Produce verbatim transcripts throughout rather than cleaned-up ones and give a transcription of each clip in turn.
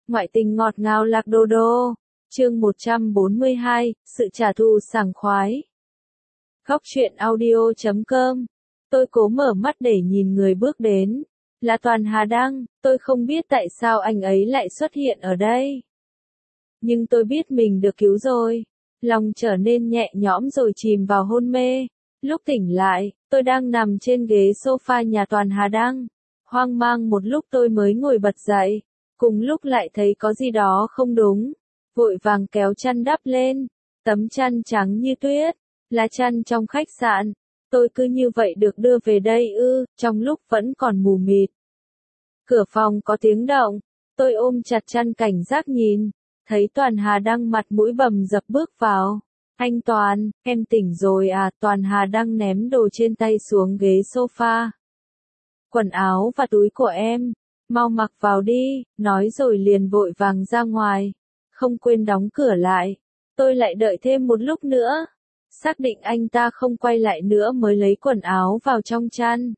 Ngoại tình ngọt ngào lạc đô đô. Chương một trăm bốn mươi hai, sự trả thù sảng khoái. Góc truyện audio chấm com. Tôi cố mở mắt để nhìn người bước đến. Là Toàn Hà Đăng, tôi không biết tại sao anh ấy lại xuất hiện ở đây. Nhưng tôi biết mình được cứu rồi. Lòng trở nên nhẹ nhõm rồi chìm vào hôn mê. Lúc tỉnh lại, tôi đang nằm trên ghế sofa nhà Toàn Hà Đăng. Hoang mang một lúc tôi mới ngồi bật dậy. Cùng lúc lại thấy có gì đó không đúng. Vội vàng kéo chăn đắp lên. Tấm chăn trắng như tuyết. Là chăn trong khách sạn. Tôi cứ như vậy được đưa về đây ư, trong lúc vẫn còn mù mịt. Cửa phòng có tiếng động. Tôi ôm chặt chăn cảnh giác nhìn. Thấy Toàn Hà Đăng mặt mũi bầm dập bước vào. Anh Toàn, em tỉnh rồi à? Toàn Hà Đăng ném đồ trên tay xuống ghế sofa. Quần áo và túi của em. Mau mặc vào đi, nói rồi liền vội vàng ra ngoài. Không quên đóng cửa lại. Tôi lại đợi thêm một lúc nữa. Xác định anh ta không quay lại nữa mới lấy quần áo vào trong chăn.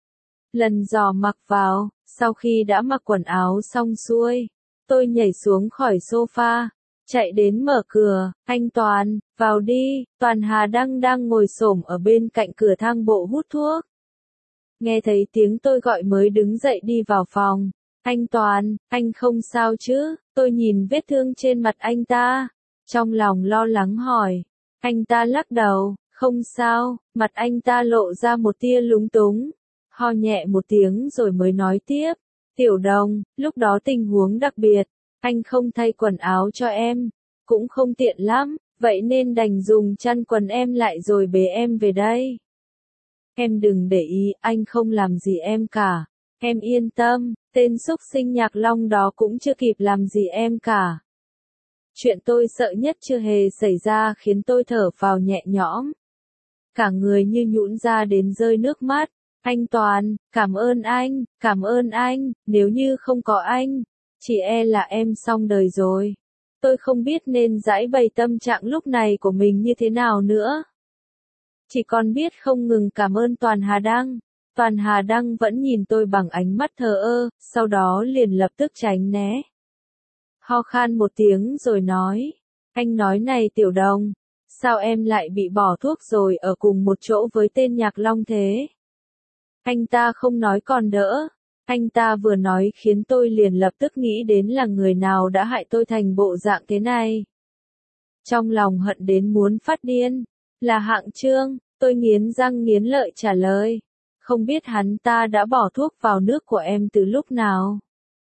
Lần dò mặc vào, sau khi đã mặc quần áo xong xuôi, tôi nhảy xuống khỏi sofa, chạy đến mở cửa. Anh Toàn, vào đi. Toàn Hà Đăng đang ngồi xổm ở bên cạnh cửa thang bộ hút thuốc. Nghe thấy tiếng tôi gọi mới đứng dậy đi vào phòng. Anh Toàn, anh không sao chứ? Tôi nhìn vết thương trên mặt anh ta. Trong lòng lo lắng hỏi. Anh ta lắc đầu, không sao. Mặt anh ta lộ ra một tia lúng túng. Ho nhẹ một tiếng rồi mới nói tiếp. Tiểu Đồng, lúc đó tình huống đặc biệt. Anh không thay quần áo cho em. Cũng không tiện lắm. Vậy nên đành dùng chăn quần em lại rồi bế em về đây. Em đừng để ý, anh không làm gì em cả. Em yên tâm, tên xúc sinh Nhạc Long đó cũng chưa kịp làm gì em cả. Chuyện tôi sợ nhất chưa hề xảy ra khiến tôi thở phào nhẹ nhõm. Cả người như nhũn ra đến rơi nước mắt. Anh Toàn, cảm ơn anh, cảm ơn anh, nếu như không có anh, chỉ e là em xong đời rồi. Tôi không biết nên giải bày tâm trạng lúc này của mình như thế nào nữa. Chỉ còn biết không ngừng cảm ơn Toàn Hà Đăng. Toàn Hà Đăng vẫn nhìn tôi bằng ánh mắt thờ ơ, sau đó liền lập tức tránh né. Ho khan một tiếng rồi nói. Anh nói này Tiểu Đồng, sao em lại bị bỏ thuốc rồi ở cùng một chỗ với tên Nhạc Long thế? Anh ta không nói còn đỡ. Anh ta vừa nói khiến tôi liền lập tức nghĩ đến là người nào đã hại tôi thành bộ dạng thế này. Trong lòng hận đến muốn phát điên. Là Hạng Trương, tôi nghiến răng nghiến lợi trả lời. Không biết hắn ta đã bỏ thuốc vào nước của em từ lúc nào.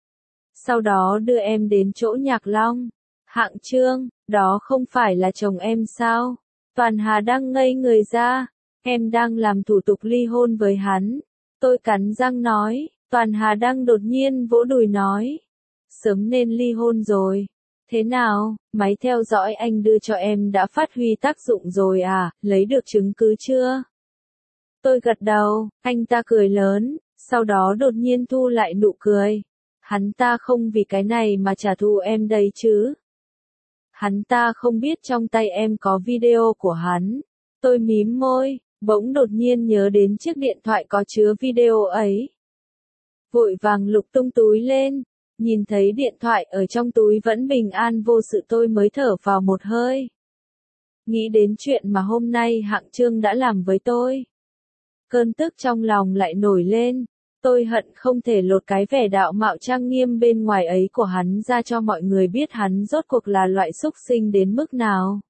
Sau đó đưa em đến chỗ Nhạc Long. Hạng Trương, đó không phải là chồng em sao? Toàn Hà Đăng ngây người ra. Em đang làm thủ tục ly hôn với hắn. Tôi cắn răng nói. Toàn Hà Đăng đột nhiên vỗ đùi nói. Sớm nên ly hôn rồi. Thế nào, máy theo dõi anh đưa cho em đã phát huy tác dụng rồi à, lấy được chứng cứ chưa? Tôi gật đầu, anh ta cười lớn, sau đó đột nhiên thu lại nụ cười. Hắn ta không vì cái này mà trả thù em đây chứ. Hắn ta không biết trong tay em có video của hắn. Tôi mím môi, bỗng đột nhiên nhớ đến chiếc điện thoại có chứa video ấy. Vội vàng lục tung túi lên. Nhìn thấy điện thoại ở trong túi vẫn bình an vô sự tôi mới thở vào một hơi. Nghĩ đến chuyện mà hôm nay Hạng Trương đã làm với tôi. Cơn tức trong lòng lại nổi lên. Tôi hận không thể lột cái vẻ đạo mạo trang nghiêm bên ngoài ấy của hắn ra cho mọi người biết hắn rốt cuộc là loại xúc sinh đến mức nào.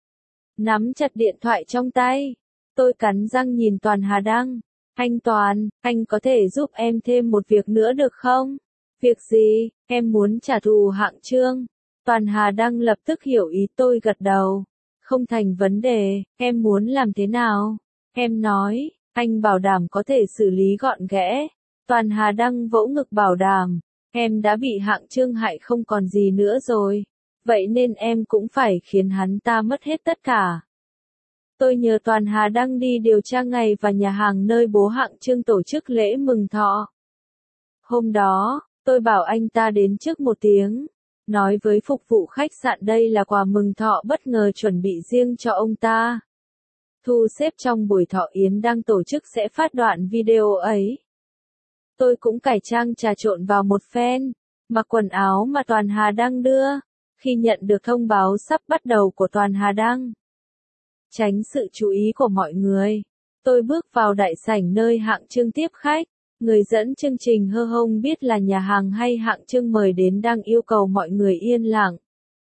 Nắm chặt điện thoại trong tay. Tôi cắn răng nhìn Toàn Hà Đăng. Anh Toàn, anh có thể giúp em thêm một việc nữa được không? Việc gì? Em muốn trả thù Hạng Trương. Toàn Hà Đăng lập tức hiểu ý tôi gật đầu. Không thành vấn đề, em muốn làm thế nào? Em nói, anh bảo đảm có thể xử lý gọn ghẽ. Toàn Hà Đăng vỗ ngực bảo đảm. Em đã bị Hạng Trương hại không còn gì nữa rồi. Vậy nên em cũng phải khiến hắn ta mất hết tất cả. Tôi nhờ Toàn Hà Đăng đi điều tra ngày và nhà hàng nơi bố Hạng Trương tổ chức lễ mừng thọ. Hôm đó, tôi bảo anh ta đến trước một tiếng. Nói với phục vụ khách sạn đây là quà mừng thọ bất ngờ chuẩn bị riêng cho ông ta. Thu xếp trong buổi thọ yến đang tổ chức sẽ phát đoạn video ấy. Tôi cũng cải trang trà trộn vào một phen. mặc quần áo mà Toàn Hà Đăng đưa, khi nhận được thông báo sắp bắt đầu của Toàn Hà Đăng. Tránh sự chú ý của mọi người, tôi bước vào đại sảnh nơi Hạng Trương tiếp khách. Người dẫn chương trình hơ hông biết là nhà hàng hay Hạng Trương mời đến đang yêu cầu mọi người yên lặng.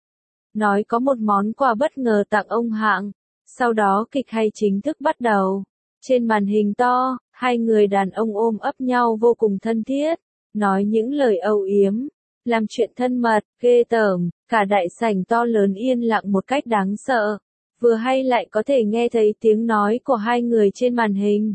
Nói có một món quà bất ngờ tặng ông Hạng. Sau đó kịch hay chính thức bắt đầu. Trên màn hình to, hai người đàn ông ôm ấp nhau vô cùng thân thiết, nói những lời âu yếm, làm chuyện thân mật, ghê tởm, cả đại sảnh to lớn yên lặng một cách đáng sợ. Vừa hay lại có thể nghe thấy tiếng nói của hai người trên màn hình.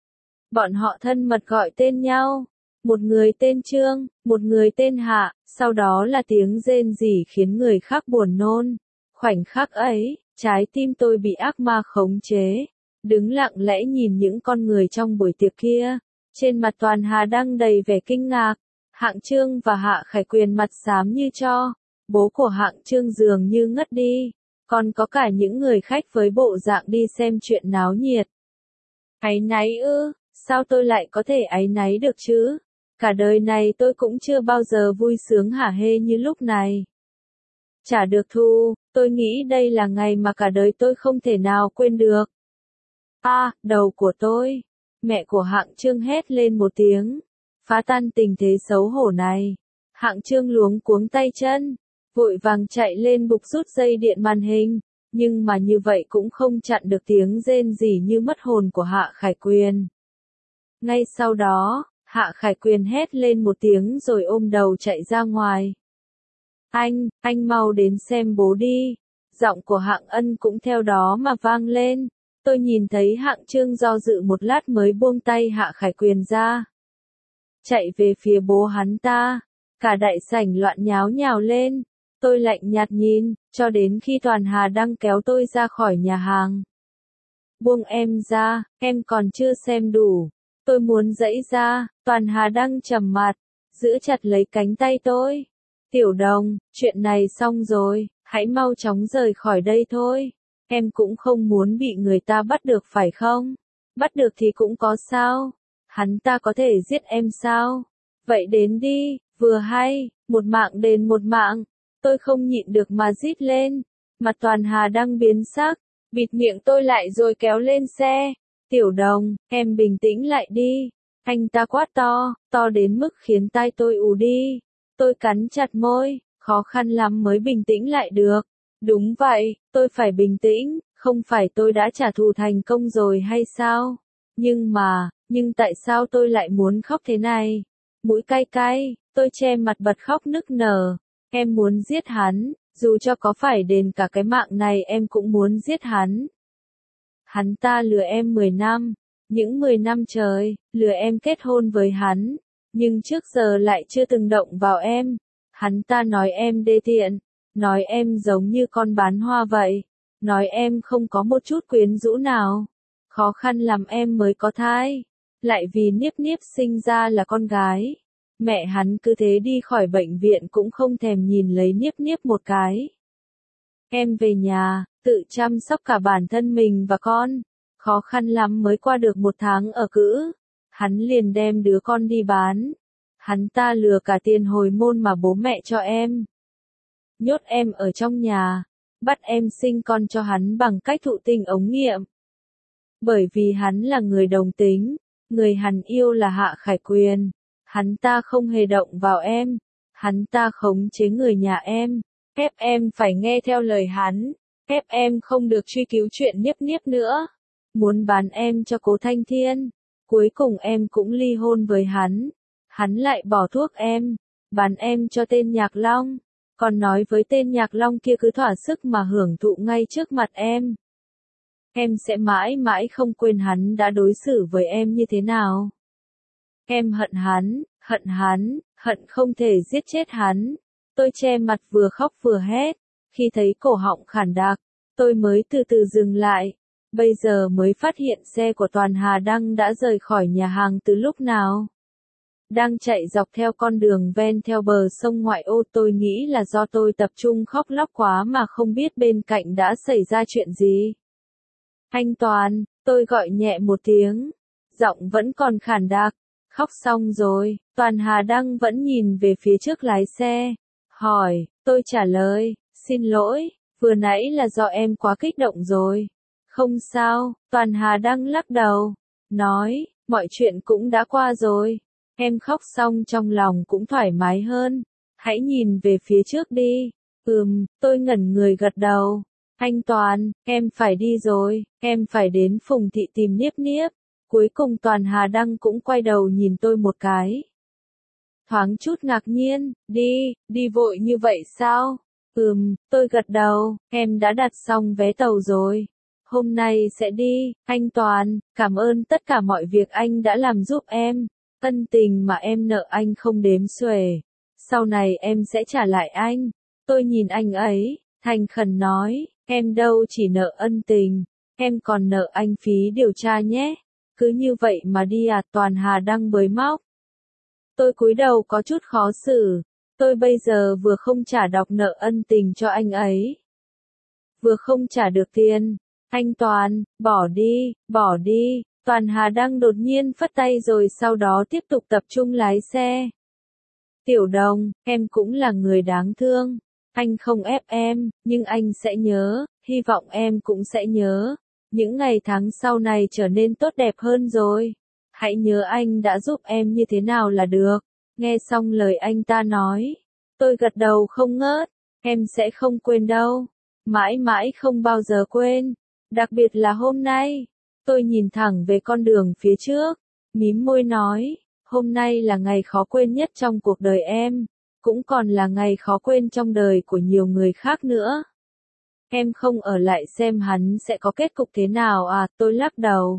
Bọn họ thân mật gọi tên nhau, một người tên Trương, một người tên Hạ, sau đó là tiếng rên rỉ khiến người khác buồn nôn. Khoảnh khắc ấy, trái tim tôi bị ác ma khống chế, đứng lặng lẽ nhìn những con người trong buổi tiệc kia. Trên mặt Toàn Hà Đăng đầy vẻ kinh ngạc, Hạng Trương và Hạ Khải Quyền mặt xám như tro, bố của Hạng Trương dường như ngất đi, còn có cả những người khách với bộ dạng đi xem chuyện náo nhiệt. Áy náy ư, sao tôi lại có thể áy náy được chứ? Cả đời này tôi cũng chưa bao giờ vui sướng hả hê như lúc này. Chả được thu, tôi nghĩ đây là ngày mà cả đời tôi không thể nào quên được. A, à, đầu của tôi. Mẹ của Hạng Trương hét lên một tiếng, phá tan tình thế xấu hổ này. Hạng Trương luống cuống tay chân, vội vàng chạy lên bục rút dây điện màn hình, nhưng mà như vậy cũng không chặn được tiếng rên rỉ như mất hồn của Hạ Khải Quyền. Ngay sau đó, Hạ Khải Quyền hét lên một tiếng rồi ôm đầu chạy ra ngoài. Anh, anh mau đến xem bố đi. Giọng của Hạng Ân cũng theo đó mà vang lên. Tôi nhìn thấy Hạng Trương do dự một lát mới buông tay Hạ Khải Quyền ra. Chạy về phía bố hắn ta. Cả đại sảnh loạn nháo nhào lên. Tôi lạnh nhạt nhìn, cho đến khi Toàn Hà Đăng kéo tôi ra khỏi nhà hàng. Buông em ra, em còn chưa xem đủ. Tôi muốn giãy ra, Toàn Hà Đăng trầm mặt, giữ chặt lấy cánh tay tôi. Tiểu Đồng, chuyện này xong rồi, hãy mau chóng rời khỏi đây thôi. Em cũng không muốn bị người ta bắt được phải không? Bắt được thì cũng có sao? Hắn ta có thể giết em sao? Vậy đến đi, vừa hay, một mạng đền một mạng. Tôi không nhịn được mà rít lên. Mặt Toàn Hà Đăng biến sắc, bịt miệng tôi lại rồi kéo lên xe. Tiểu Đồng, em bình tĩnh lại đi. Anh ta quát to, to đến mức khiến tai tôi ù đi. Tôi cắn chặt môi, khó khăn lắm mới bình tĩnh lại được. Đúng vậy, tôi phải bình tĩnh, không phải tôi đã trả thù thành công rồi hay sao? Nhưng mà, nhưng tại sao tôi lại muốn khóc thế này? Mũi cay cay, tôi che mặt bật khóc nức nở. Em muốn giết hắn, dù cho có phải đền cả cái mạng này em cũng muốn giết hắn. Hắn ta lừa em mười năm, những mười năm trời, lừa em kết hôn với hắn, nhưng trước giờ lại chưa từng động vào em. Hắn ta nói em đê tiện, nói em giống như con bán hoa vậy, nói em không có một chút quyến rũ nào. Khó khăn lắm em mới có thai, lại vì Niếp Niếp sinh ra là con gái. Mẹ hắn cứ thế đi khỏi bệnh viện cũng không thèm nhìn lấy Niếp Niếp một cái. Em về nhà, tự chăm sóc cả bản thân mình và con. Khó khăn lắm mới qua được một tháng ở cữ. Hắn liền đem đứa con đi bán. Hắn ta lừa cả tiền hồi môn mà bố mẹ cho em. Nhốt em ở trong nhà. Bắt em sinh con cho hắn bằng cách thụ tinh ống nghiệm. Bởi vì hắn là người đồng tính. Người hắn yêu là Hạ Khải Quyền. Hắn ta không hề động vào em. Hắn ta khống chế người nhà em. Ép em phải nghe theo lời hắn. Ép em không được truy cứu chuyện Niếp Niếp nữa. Muốn bán em cho Cố Thanh Thiên. Cuối cùng em cũng ly hôn với hắn. Hắn lại bỏ thuốc em. Bán em cho tên Nhạc Long. Còn nói với tên Nhạc Long kia cứ thỏa sức mà hưởng thụ ngay trước mặt em. Em sẽ mãi mãi không quên hắn đã đối xử với em như thế nào. Em hận hắn, hận hắn, hận không thể giết chết hắn. Tôi che mặt vừa khóc vừa hét. Khi thấy cổ họng khản đặc, tôi mới từ từ dừng lại. Bây giờ mới phát hiện xe của Toàn Hà Đăng đã rời khỏi nhà hàng từ lúc nào. Đang chạy dọc theo con đường ven theo bờ sông ngoại ô. Tôi nghĩ là do tôi tập trung khóc lóc quá mà không biết bên cạnh đã xảy ra chuyện gì. Anh Toàn, tôi gọi nhẹ một tiếng. Giọng vẫn còn khản đặc. Khóc xong rồi, Toàn Hà Đăng vẫn nhìn về phía trước lái xe. Hỏi, tôi trả lời, xin lỗi, vừa nãy là do em quá kích động rồi. Không sao, Toàn Hà Đăng lắc đầu. Nói, mọi chuyện cũng đã qua rồi. Em khóc xong trong lòng cũng thoải mái hơn. Hãy nhìn về phía trước đi. Ừm, tôi ngẩn người gật đầu. Anh Toàn, em phải đi rồi, em phải đến Phùng Thị tìm Niếp Niếp. Cuối cùng Toàn Hà Đăng cũng quay đầu nhìn tôi một cái. Thoáng chút ngạc nhiên, đi, đi vội như vậy sao? Ừm, tôi gật đầu, em đã đặt xong vé tàu rồi. Hôm nay sẽ đi, anh Toàn, cảm ơn tất cả mọi việc anh đã làm giúp em. Ân tình mà em nợ anh không đếm xuể. Sau này em sẽ trả lại anh. Tôi nhìn anh ấy, thành khẩn nói, em đâu chỉ nợ ân tình, em còn nợ anh phí điều tra nhé. Cứ như vậy mà đi à? Toàn Hà Đăng bới móc. Tôi cúi đầu có chút khó xử. Tôi bây giờ vừa không trả đọc nợ ân tình cho anh ấy, vừa không trả được tiền. Anh Toàn, bỏ đi, bỏ đi. Toàn Hà Đăng đột nhiên phất tay rồi sau đó tiếp tục tập trung lái xe. Tiểu Đồng, em cũng là người đáng thương. Anh không ép em, nhưng anh sẽ nhớ, hy vọng em cũng sẽ nhớ. Những ngày tháng sau này trở nên tốt đẹp hơn rồi. Hãy nhớ anh đã giúp em như thế nào là được. Nghe xong lời anh ta nói, tôi gật đầu không ngớt. Em sẽ không quên đâu. Mãi mãi không bao giờ quên. Đặc biệt là hôm nay. Tôi nhìn thẳng về con đường phía trước. Mím môi nói, hôm nay là ngày khó quên nhất trong cuộc đời em. Cũng còn là ngày khó quên trong đời của nhiều người khác nữa. Em không ở lại xem hắn sẽ có kết cục thế nào à? Tôi lắc đầu.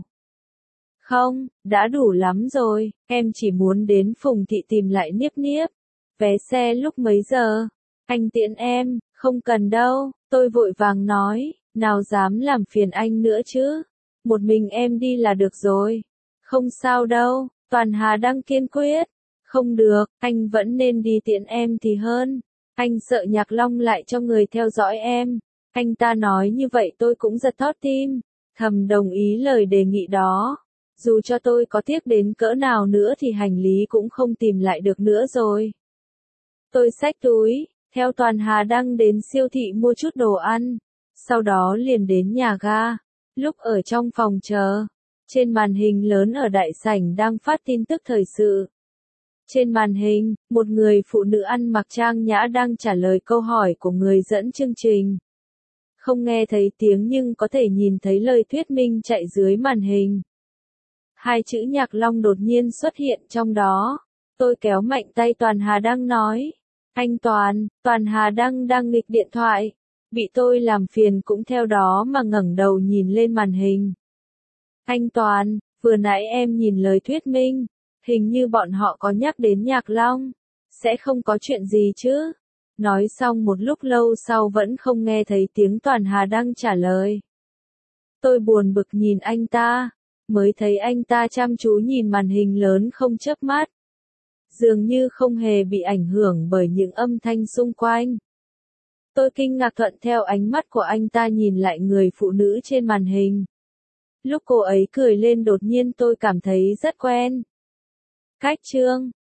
Không, đã đủ lắm rồi, em chỉ muốn đến Phùng Thị tìm lại Niếp Niếp. Vé xe lúc mấy giờ? Anh tiễn em, không cần đâu, tôi vội vàng nói, nào dám làm phiền anh nữa chứ. Một mình em đi là được rồi. Không sao đâu, Toàn Hà Đăng kiên quyết. Không được, anh vẫn nên đi tiễn em thì hơn. Anh sợ Nhạc Long lại cho người theo dõi em. Anh ta nói như vậy tôi cũng giật thót tim, thầm đồng ý lời đề nghị đó. Dù cho tôi có tiếc đến cỡ nào nữa thì hành lý cũng không tìm lại được nữa rồi. Tôi xách túi, theo Toàn Hà Đăng đến siêu thị mua chút đồ ăn, sau đó liền đến nhà ga. Lúc ở trong phòng chờ, trên màn hình lớn ở đại sảnh đang phát tin tức thời sự. Trên màn hình, một người phụ nữ ăn mặc trang nhã đang trả lời câu hỏi của người dẫn chương trình. Không nghe thấy tiếng nhưng có thể nhìn thấy lời thuyết minh chạy dưới màn hình. Hai chữ Nhạc Long đột nhiên xuất hiện trong đó. Tôi kéo mạnh tay Toàn Hà Đăng nói. Anh Toàn, Toàn Hà Đăng đang nghịch điện thoại. Bị tôi làm phiền cũng theo đó mà ngẩng đầu nhìn lên màn hình. Anh Toàn, vừa nãy em nhìn lời thuyết minh. Hình như bọn họ có nhắc đến Nhạc Long. Sẽ không có chuyện gì chứ? Nói xong một lúc lâu sau vẫn không nghe thấy tiếng Toàn Hà Đăng trả lời. Tôi buồn bực nhìn anh ta. Mới thấy anh ta chăm chú nhìn màn hình lớn không chớp mắt. Dường như không hề bị ảnh hưởng bởi những âm thanh xung quanh. Tôi kinh ngạc thuận theo ánh mắt của anh ta nhìn lại người phụ nữ trên màn hình. Lúc cô ấy cười lên đột nhiên tôi cảm thấy rất quen. Cách chương